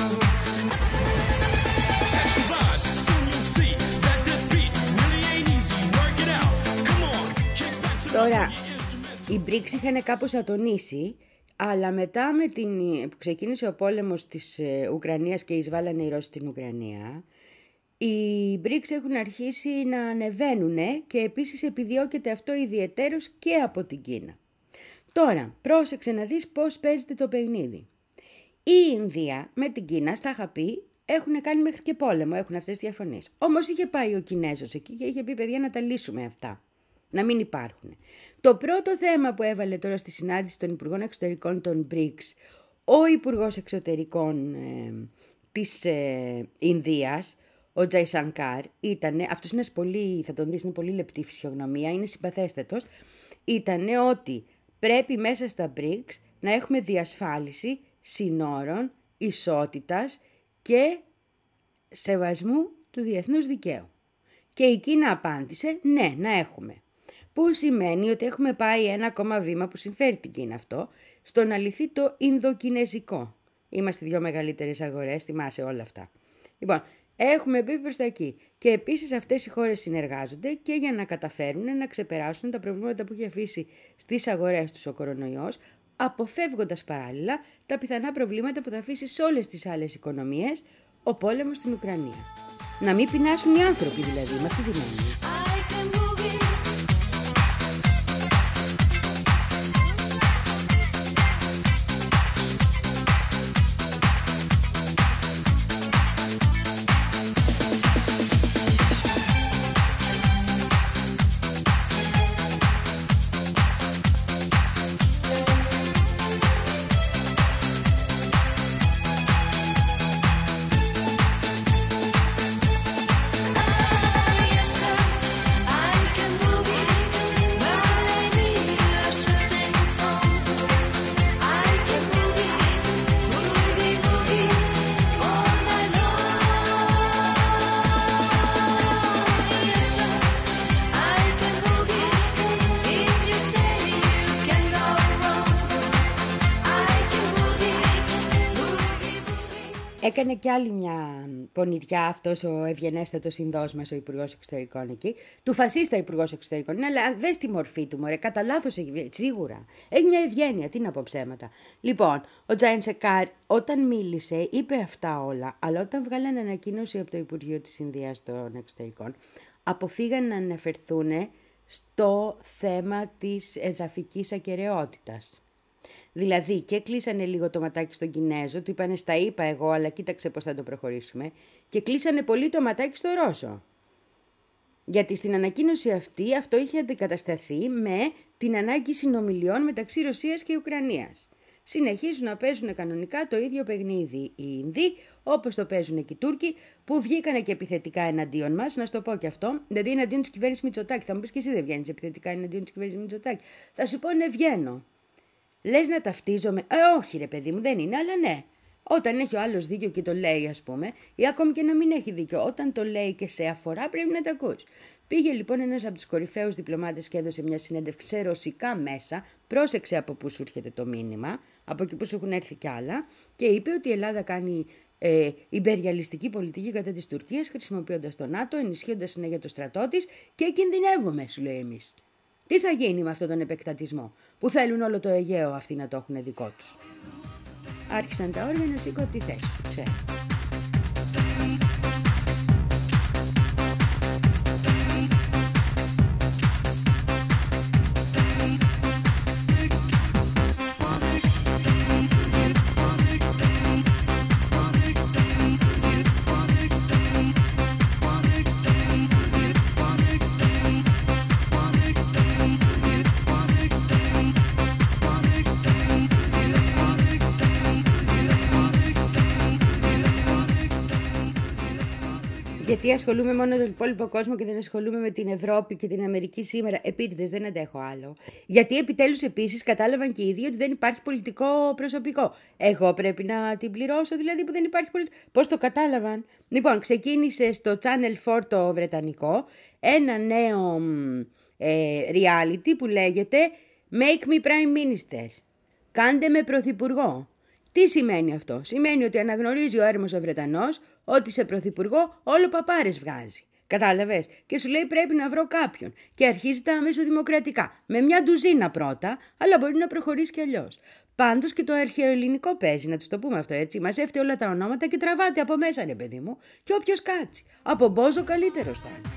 Catch the vibe, soon you'll see that this beat really ain't easy. Work it out, come on, kick back to the Τώρα, instrumental. οι μπρικς είχαν κάπως ατονίσει, αλλά μετά με την, που ξεκίνησε ο πόλεμος της ε, Ουκρανίας και εισβάλλανε οι Ρώσοι στην Ουκρανία, οι μπρικς έχουν αρχίσει να ανεβαίνουν και επίσης επιδιώκεται αυτό ιδιαιτέρως και από την Κίνα. Τώρα, πρόσεξε να δεις πώς παίζεται το παιχνίδι. Η Ινδία με την Κίνα, στα είχα πει, έχουν κάνει μέχρι και πόλεμο, έχουν αυτές τις διαφωνίες. Όμως είχε πάει ο Κινέζος εκεί και είχε πει, παιδιά, να τα λύσουμε αυτά, να μην υπάρχουν. Το πρώτο θέμα που έβαλε τώρα στη συνάντηση των Υπουργών Εξωτερικών των μπρικς ο Υπουργός Εξωτερικών ε, της ε, Ινδίας, ο Τζαϊσανκάρ, ήταν, αυτός είναι πολύ, θα τον δεις, είναι πολύ λεπτή φυσιογνωμία, είναι συμπαθέστατος, ήταν ότι πρέπει μέσα στα μπρικς να έχουμε διασφάλιση συνόρων, ισότητας και σεβασμού του διεθνούς δικαίου. Και η Κίνα απάντησε ναι, να έχουμε. Που σημαίνει ότι έχουμε πάει ένα ακόμα βήμα που συμφέρει την Κίνα αυτό, στο να λυθεί το Ινδοκινεζικό. Είμαστε οι δυο μεγαλύτερες αγορές, θυμάσαι όλα αυτά. Λοιπόν, έχουμε πει προς τα εκεί. Και επίσης αυτές οι χώρες συνεργάζονται και για να καταφέρουν να ξεπεράσουν τα προβλήματα που έχει αφήσει στις αγορές τους ο κορονοϊός, αποφεύγοντας παράλληλα τα πιθανά προβλήματα που θα αφήσει σε όλες τις άλλες οικονομίες ο πόλεμος στην Ουκρανία. Να μην πεινάσουν οι άνθρωποι δηλαδή, με αυτή την έννοια. I can boogie. Yes, sir, I can boogie, but I need a certain song. I can boogie, boogie, boogie all night long. Yes, sir, I can boogie. If you say you can go wrong, I can boogie, boogie, boogie. Έκανε κι άλλη μια πονηριά αυτός ο ευγενέστατος Ινδός μας, ο Υπουργός Εξωτερικών εκεί, του φασίστα Υπουργός Εξωτερικών. Είναι, αλλά δες τη μορφή του, μωρέ, κατά λάθος έχει βγει, σίγουρα. Έχει μια ευγένεια, τι να πω ψέματα. Λοιπόν, ο Τζαϊσανκάρ όταν μίλησε είπε αυτά όλα, αλλά όταν βγάλανε ανακοίνωση από το Υπουργείο της Ινδίας των Εξωτερικών, αποφύγαν να αναφερθούν στο θέμα της εδαφικής ακεραιότητας. Δηλαδή και κλείσανε λίγο το ματάκι στον Κινέζο, του είπανε στα είπα εγώ, αλλά κοίταξε πώς θα το προχωρήσουμε, και κλείσανε πολύ το ματάκι στο Ρώσο. Γιατί στην ανακοίνωση αυτή αυτό είχε αντικατασταθεί με την ανάγκη συνομιλιών μεταξύ Ρωσίας και Ουκρανίας. Συνεχίζουν να παίζουν κανονικά το ίδιο παιχνίδι οι Ινδοί, όπως το παίζουν και οι Τούρκοι, που βγήκανε και επιθετικά εναντίον μας, να σου το πω και αυτό, δηλαδή εναντίον της κυβέρνησης Μητσοτάκη. Θα μου πεις και εσύ δεν βγαίνεις επιθετικά εναντίον της κυβέρνησης Μητσοτάκη. Θα σου πω ναι, βγαίνω. Λες να ταυτίζομαι. Ε, όχι ρε παιδί μου, δεν είναι, αλλά ναι. Όταν έχει ο άλλος δίκιο και το λέει, ας πούμε, ή ακόμη και να μην έχει δίκιο, όταν το λέει και σε αφορά, πρέπει να το ακούς. Πήγε λοιπόν ένας από τους κορυφαίους διπλωμάτες και έδωσε μια συνέντευξη σε ρωσικά μέσα. Πρόσεξε από πού σου έρχεται το μήνυμα, από εκεί που σου έχουν έρθει κι άλλα, και είπε ότι η Ελλάδα κάνει ε, ιμπεριαλιστική πολιτική κατά της Τουρκίας, χρησιμοποιώντας το ΝΑΤΟ, ενισχύοντας συνέχεια το στρατό της και κινδυνεύουμε, σου λέει εμείς. Τι θα γίνει με αυτόν τον επεκτατισμό, που θέλουν όλο το Αιγαίο αυτοί να το έχουν δικό τους. Άρχισαν τα όρια να σήκω από τη θέση σου, ξέρω. Γιατί ασχολούμαι μόνο με τον υπόλοιπο κόσμο και δεν ασχολούμαι με την Ευρώπη και την Αμερική σήμερα. Επίτηδες, δεν αντέχω άλλο. Γιατί επιτέλους επίσης κατάλαβαν και οι ίδιοι ότι δεν υπάρχει πολιτικό προσωπικό. Εγώ πρέπει να την πληρώσω, δηλαδή, που δεν υπάρχει πολιτικό. Πώς το κατάλαβαν? Λοιπόν, ξεκίνησε στο Channel φορ το βρετανικό ένα νέο ε, reality που λέγεται Make me Prime Minister. Κάντε με πρωθυπουργό. Τι σημαίνει αυτό? Σημαίνει ότι αναγνωρίζει ο έρμος ο Βρετανός ότι σε πρωθυπουργό όλο παπάρες βγάζει. Κατάλαβες? Και σου λέει πρέπει να βρω κάποιον. Και αρχίζει τα αμέσω-δημοκρατικά. Με μια ντουζίνα πρώτα, αλλά μπορεί να προχωρήσει κι αλλιώς. Πάντως και το αρχαιοελληνικό παίζει, να τους το πούμε αυτό έτσι. Μαζεύτε όλα τα ονόματα και τραβάτε από μέσα, ρε παιδί μου. Και όποιος κάτσει. Από Μπόζο καλύτερος θα είναι.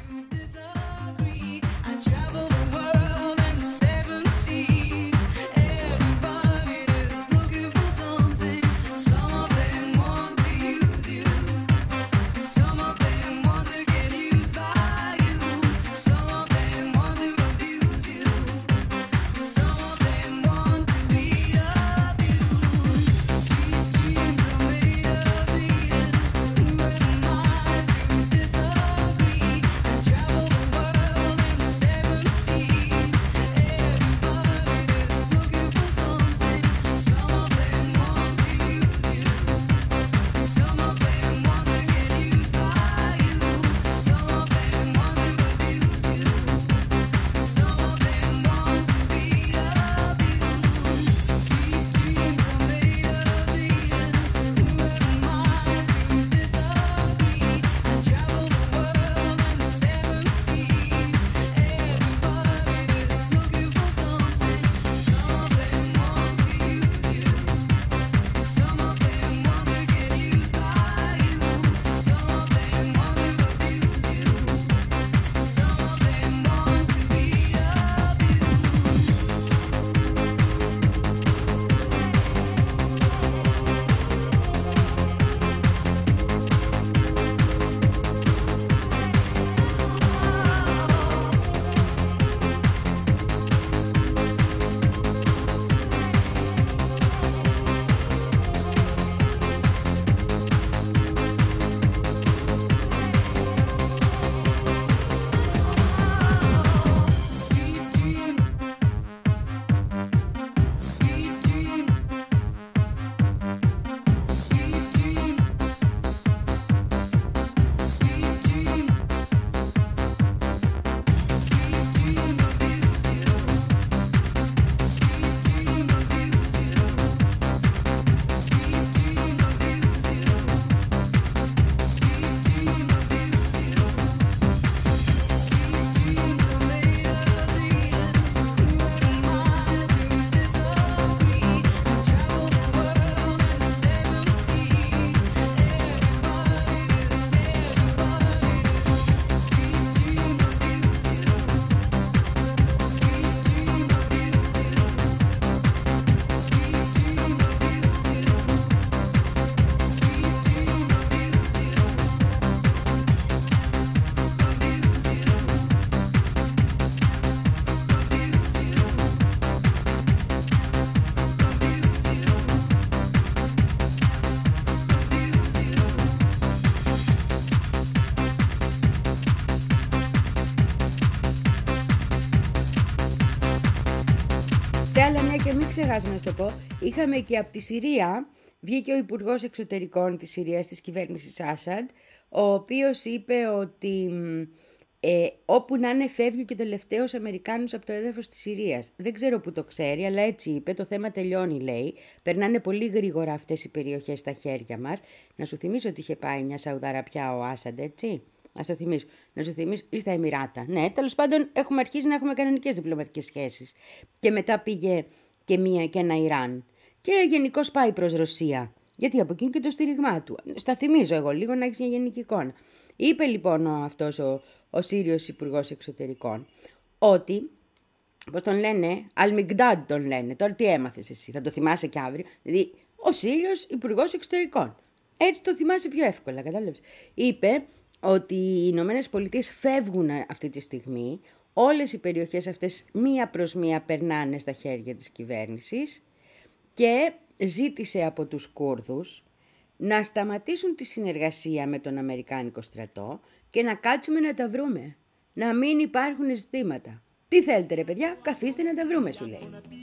και μην ξεχάσω να σου το πω, είχαμε και από τη Συρία, βγήκε ο Υπουργός Εξωτερικών της Συρίας, της κυβέρνησης Άσαντ, ο οποίος είπε ότι ε, όπου να είναι φεύγει και το τελευταίος Αμερικάνος από το έδαφος της Συρίας. Δεν ξέρω που το ξέρει, αλλά έτσι είπε, το θέμα τελειώνει λέει, περνάνε πολύ γρήγορα αυτές οι περιοχές στα χέρια μας. Να σου θυμίσω ότι είχε πάει μια Σαουδαραπιά ο Άσαντ, έτσι. Να σου θυμίσω, να σου θυμίσω, ή στα Εμιράτα. Ναι, τέλος πάντων έχουμε αρχίσει να έχουμε κανονικές διπλωματικές σχέσεις. Και μετά πήγε και, μία, και ένα Ιράν. Και γενικώς πάει προς Ρωσία. Γιατί από εκείνη και το στήριγμά του. Στα θυμίζω εγώ λίγο να έχεις μια γενική εικόνα. Είπε λοιπόν ο, αυτός ο, ο Σύριος Υπουργός Εξωτερικών ότι, πώς τον λένε, Αλμιγντάντ τον λένε. Τώρα τι έμαθες εσύ, θα το θυμάσαι και αύριο. Δηλαδή ο Σύριος Υπουργός Εξωτερικών. Έτσι το θυμάσαι πιο εύκολα, κατάλαβες. Είπε ότι οι Ηνωμένες Πολιτείες φεύγουν αυτή τη στιγμή, όλες οι περιοχές αυτές μία προς μία περνάνε στα χέρια της κυβέρνησης και ζήτησε από τους Κούρδους να σταματήσουν τη συνεργασία με τον Αμερικάνικο στρατό και να κάτσουμε να τα βρούμε, να μην υπάρχουν ζητήματα. Τι θέλετε ρε παιδιά, καθίστε να τα βρούμε, σου λέει.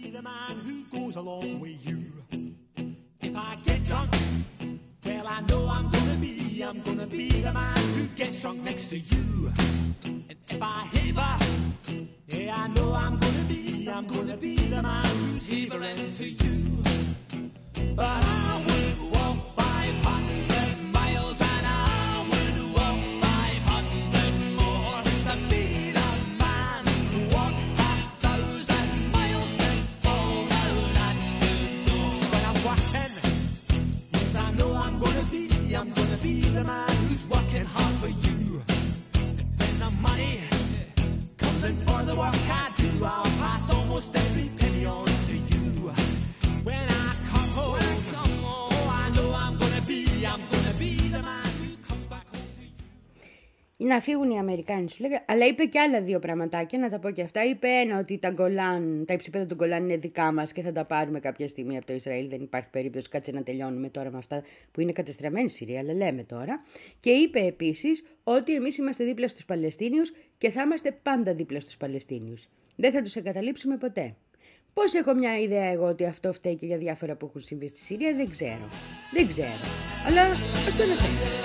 Well, I know I'm gonna be, I'm gonna be the man who gets drunk next to you. And if I heaver, yeah, I know I'm gonna be, I'm gonna be the man who's heavering to you. But I would walk five hundred miles and I would walk five hundred more to be the man who walked a thousand miles to fall down at your door. When I'm walking, yes, I know I'm gonna be, I'm gonna be the man who's working hard for you. And when the money comes in for the work I do, I'll pass almost every penny on to you. When I come home, when I come home, oh, I know I'm gonna be, I'm gonna be the man who comes back home to you. Να φύγουν οι Αμερικάνοι σου λέγα, αλλά είπε και άλλα δύο πραγματάκια, να τα πω και αυτά. Είπε ένα ότι τα Γκολάν, τα υψηπέδα του Γκολάν είναι δικά μας και θα τα πάρουμε κάποια στιγμή από το Ισραήλ. Δεν υπάρχει περίπτωση, κάτσε να τελειώνουμε τώρα με αυτά που είναι κατεστραμμένη Συρία, αλλά λέμε τώρα. Και είπε επίσης ότι εμείς είμαστε δίπλα στους Παλαιστίνιους και θα είμαστε πάντα δίπλα στους Παλαιστίνιους. Δεν θα τους εγκαταλείψουμε ποτέ. Πώς έχω μια ιδέα εγώ ότι αυτό φταίει και για διάφορα που έχουν συμβεί στη Συρία, δεν ξέρω. Δεν ξέρω. Αλλά ας το αναφέρω.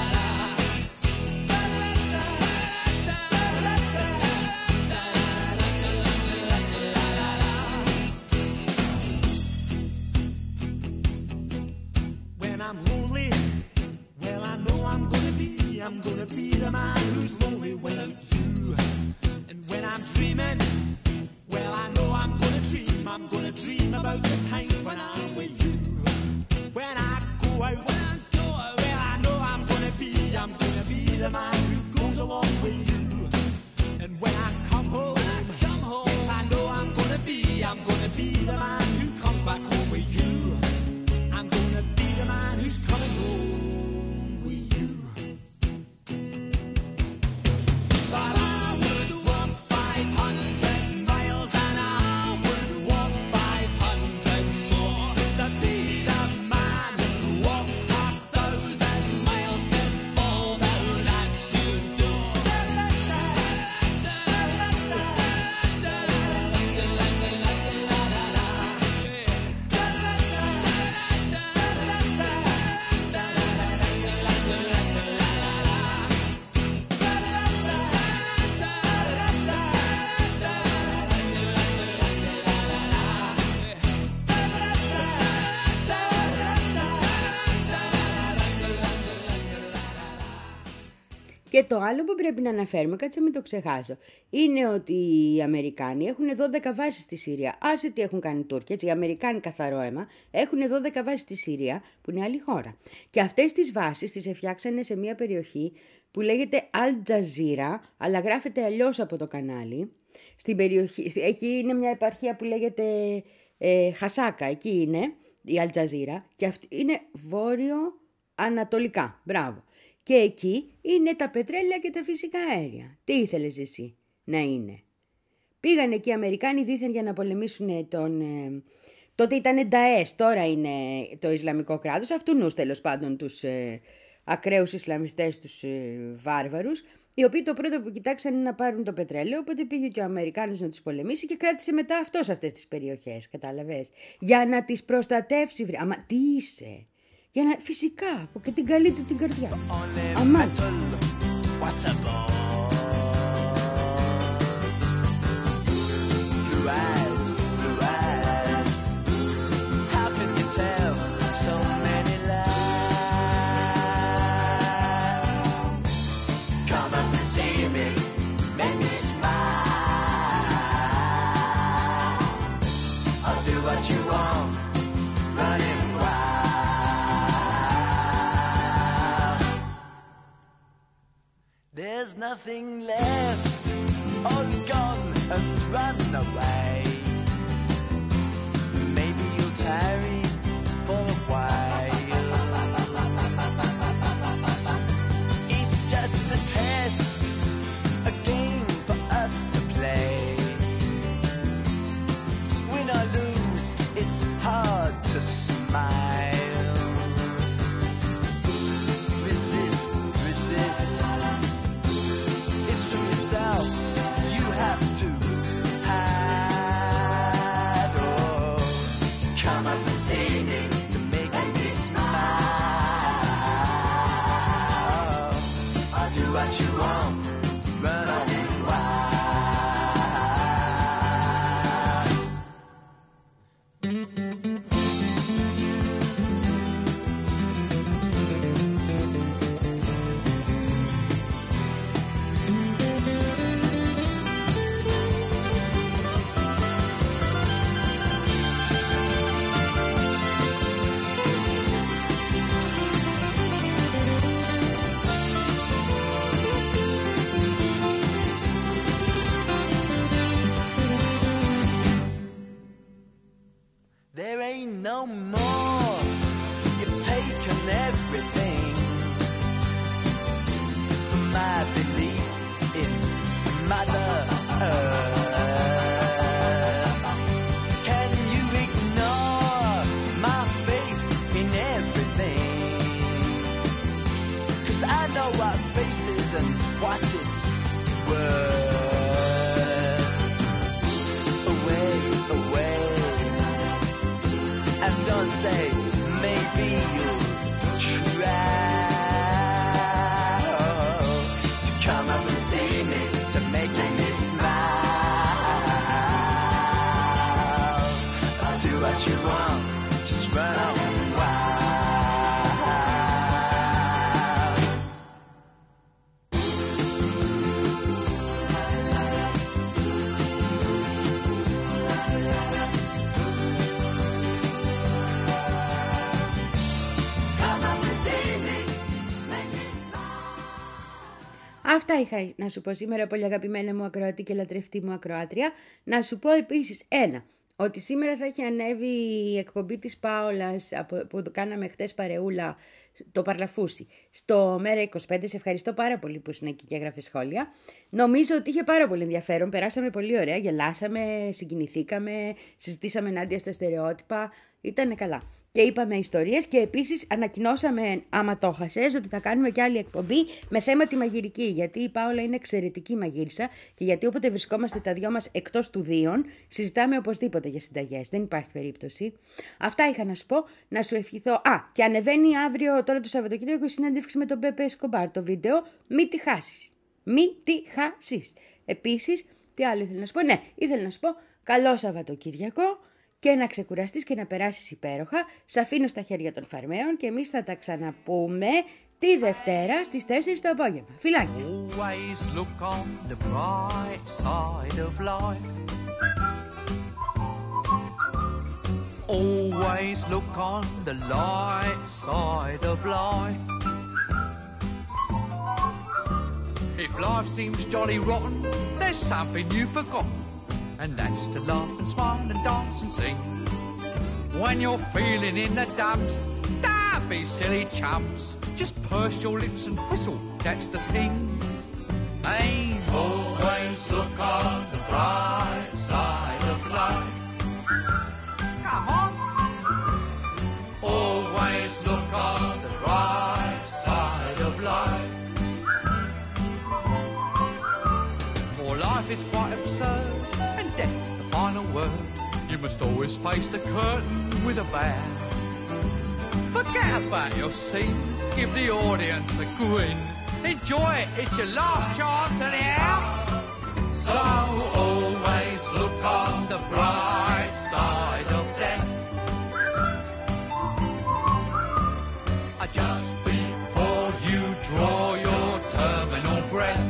I'm lonely, well I know I'm gonna be, I'm gonna be the man who's lonely without you. And when I'm dreaming, well I know I'm gonna dream, I'm gonna dream about the time when I'm with you. When I go out, when I go out, well I know I'm gonna be, I'm gonna be the man who goes along with you. And when I come home, when I come home, yes I know I'm gonna be, I'm gonna be the man who comes back home with you. I'm gonna be the man who's coming home with you. But I would walk five hundred miles and I would walk five hundred more to be the man who walks a thousand miles to fall down at your door. Και το άλλο που πρέπει να αναφέρουμε, κάτσε μην το ξεχάσω, είναι ότι οι Αμερικάνοι έχουν δώδεκα βάσεις στη Συρία. Άσε τι έχουν κάνει οι Τούρκοι, έτσι, οι Αμερικάνοι καθαρό αίμα έχουν δώδεκα βάσεις στη Συρία, που είναι άλλη χώρα. Και αυτές τις βάσεις τις εφτιάξανε σε μια περιοχή που λέγεται Al Jazeera, αλλά γράφεται αλλιώς από το κανάλι. Στην περιοχή, εκεί είναι μια επαρχία που λέγεται ε, Χασάκα, εκεί είναι η Al Jazeera, και αυτή είναι βόρειο-ανατολικά. Μπράβο. Και εκεί είναι τα πετρέλαια και τα φυσικά αέρια. Τι ήθελες εσύ να είναι? Πήγαν εκεί οι Αμερικάνοι δήθεν για να πολεμήσουν τον... Ε, τότε ήταν Νταές, τώρα είναι το Ισλαμικό κράτος. Αυτούνους τέλος πάντων τους, ε, ακραίους Ισλαμιστές, τους ε, βάρβαρους, οι οποίοι το πρώτο που κοιτάξαν είναι να πάρουν το πετρέλαιο, οπότε πήγε και ο Αμερικάνος να τους πολεμήσει και κράτησε μετά αυτός αυτές τις περιοχές, κατάλαβες, για να τις προστατεύσει. Βρε. Αμα, τι είσαι, για να, φυσικά, από και την καλή του την καρδιά. Αμά. There's nothing left, all gone and run away. Maybe you'll tarry for a while. It's just a test, a game for us to play. Win or lose, it's hard to smile. Resist, resist. You have to hide. Oh, come up and see me to make me smile. I'll do what you want, run on it wild. There ain't no more. You've taken everything from my belief in Mother Earth. Can you ignore my faith in everything? 'Cause I know what faith is and what it's worth. Away, away. And don't say, maybe you'll try to come up and see me, to make me smile. I'll do what you want, just run on wild. Αυτά είχα να σου πω σήμερα, πολύ αγαπημένα μου ακροατή και λατρευτή μου ακροάτρια. Να σου πω επίσης ένα, ότι σήμερα θα έχει ανέβει η εκπομπή της Πάολας που το κάναμε χτες παρεούλα, το Παρλαφούσι, στο Μέρα είκοσι πέντε. Σε ευχαριστώ πάρα πολύ που ήσουν εκεί και έγραφε σχόλια. Νομίζω ότι είχε πάρα πολύ ενδιαφέρον, περάσαμε πολύ ωραία, γελάσαμε, συγκινηθήκαμε, συζητήσαμε ενάντια στα στερεότυπα, ήταν καλά. Και είπαμε ιστορίες και επίσης ανακοινώσαμε, άμα το χασες, ότι θα κάνουμε και άλλη εκπομπή με θέμα τη μαγειρική. Γιατί η Πάολα είναι εξαιρετική μαγείρισα και γιατί όποτε βρισκόμαστε τα δυο μας εκτός του Δίον, συζητάμε οπωσδήποτε για συνταγές. Δεν υπάρχει περίπτωση. Αυτά είχα να σου πω, να σου ευχηθώ. Α, και ανεβαίνει αύριο, τώρα το Σαββατοκύριακο, η συνέντευξη με τον Πέπε Εσκομπάρ. Το βίντεο, μη τη χάσεις. Μη τη χάσεις. Επίσης, τι άλλο ήθελα να σου πω. Ναι, ήθελα να σου πω καλό Σαββατοκύριακο. Και να ξεκουραστείς και να περάσεις υπέροχα. Σ' αφήνω στα χέρια των φαρμαίων και εμείς θα τα ξαναπούμε τη Δευτέρα στις τέσσερις το απόγευμα. Φιλάκια! Always look on the bright side of life. Always look on the light side of life. If life seems jolly rotten, there's something you've forgotten. And that's to laugh and smile and dance and sing. When you're feeling in the dumps, don't be silly chumps. Just purse your lips and whistle, that's the thing. Hey, always look on the bright side of life. Come on. Always look on the bright side. life is quite absurd, and death's the final word. You must always face the curtain with a bow. Forget about your scene, give the audience a grin. Enjoy it, it's your last chance anyhow. So always look on the bright side of death. Just before you draw your terminal breath.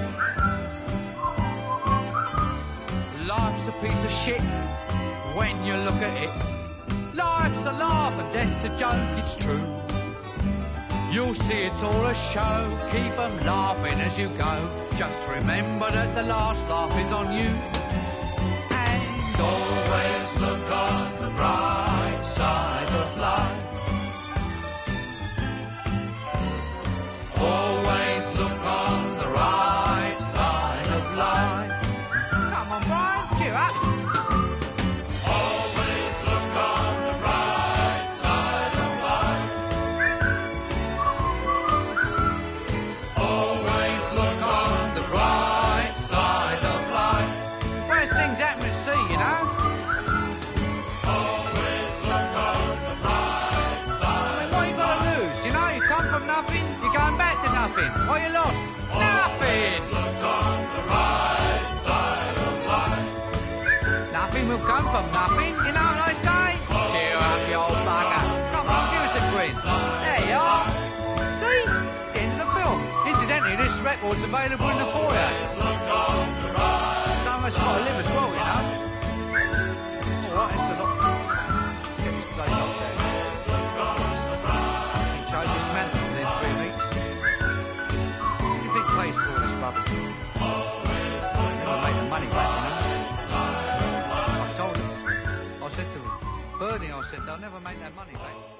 Life's a piece of shit when you look at it. Life's a laugh and death's a joke, it's true. You'll see it's all a show, keep 'em laughing as you go. Just remember that the last laugh is on you. And always look on the bright side of life. Always look on the right side of life. Come on, Brian, cheer up. Always look on the right side of life. Always look on the right side of life. Worst things happen at sea, you know. Always look on the right side. What you got to lose? You know, you come from nothing, you're going back to nothing. What you lost? Nothing. Look on the right side of life. Nothing will come from nothing, you know what I say? Cheer up, you old bugger. Come on, give us a quiz. There you are. See? The end of the film. Incidentally, this record's available in the foyer. So much got to live as well, you know. Alright, it's a lot. Let's get this place off there. You can change this mantle within three weeks. What do you think pays for all this rubbish? Never make the money back, you know. I told him. I said to him, Bernie, I said, they'll never make that money back.